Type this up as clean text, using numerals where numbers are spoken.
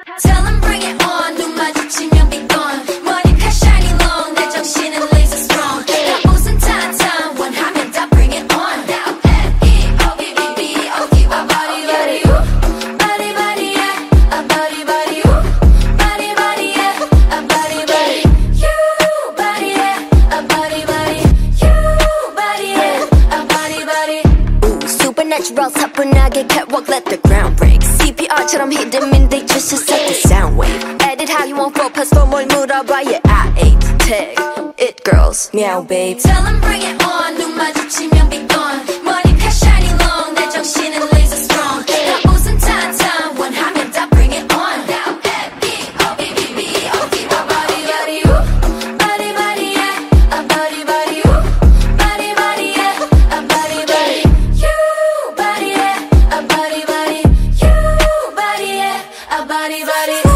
Tell 'em bring it on. 눈 마주치면 be gone. 머리카 shiny long. 내 정신은 laser strong. 다 웃은 타타. 원하면 다 bring it on. Now L-E-O-B-B-B-O-D와 body body ooh. Body body yeah. A body body ooh. Body body yeah. A body body. You body yeah. A body body. You body yeah. A body body. Ooh, supernatural 사뿐하게 catwalk let the ground break. CPR처럼 hit them in they just to set the sound wave. Edit how you want focus for 뭘 물어봐 yeah I ate tag it girls meow babe. Tell 'em bring it on. 눈 마주치면 be gone. 머리카 shiny long. 내 정신은 laser strong. 다 웃은 타타. 원하면 다 bring it on. Now L-E-O-B-B-B-O-D와 body body ooh. Body body yeah. A body body ooh. Body body yeah. A body body. You body yeah. A body body. You body yeah. A body body.